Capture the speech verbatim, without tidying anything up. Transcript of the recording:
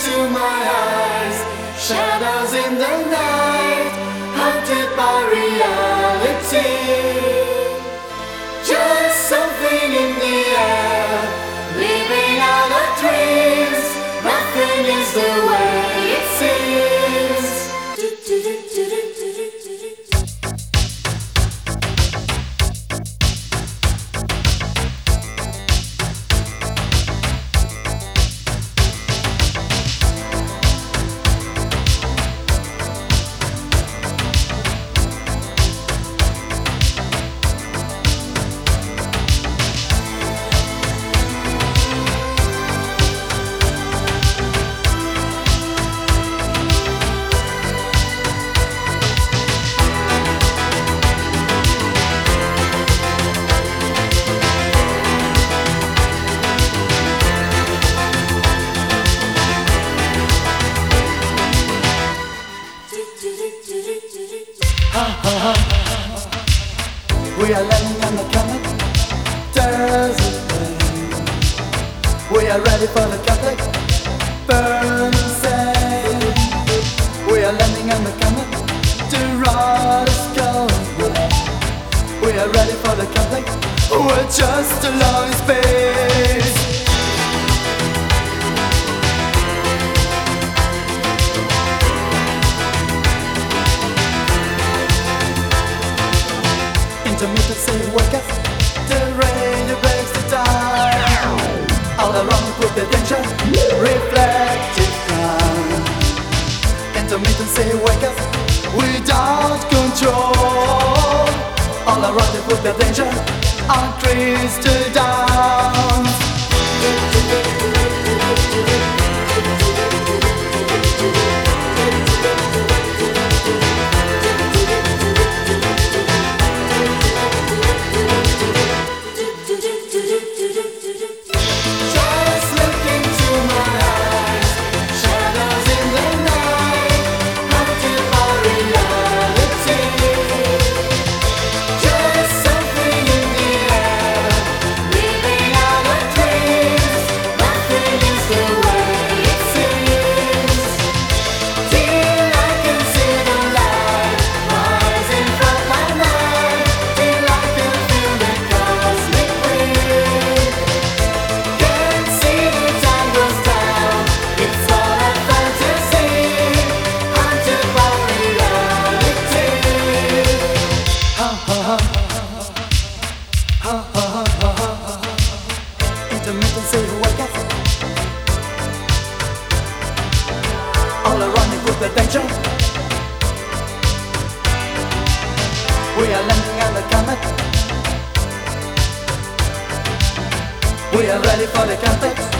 into my eyes, shadows in the night, haunted by reality. Just something in the air, living out our dreams. Nothing is the way it seems. We are landing on the comet, does it rain? We are ready for the conflict, burning sand. We are landing on the comet, the rod is going away. We are ready for the conflict, we're just alone in space. Intermittent say wake up, the rain breaks the time. All around we put the danger, reflective ground. Intermittent say wake up, without control. All around we put the danger, on crystal downs. Intermittent say wake up. All around you put the danger. We are landing on the comet. We are ready for the contact.